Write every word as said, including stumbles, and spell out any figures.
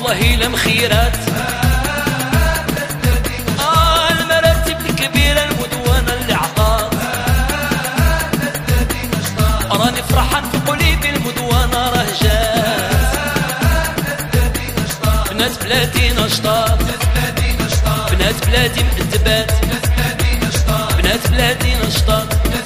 والله إلا مخيرات. آه المراتب الكبيرة المدونة اللي عطات، راني فرحان في قلبي المدونة راه جات. بنات بلادي نشطات، بنات بلادي مأدبات، بنات بلادي نشطات.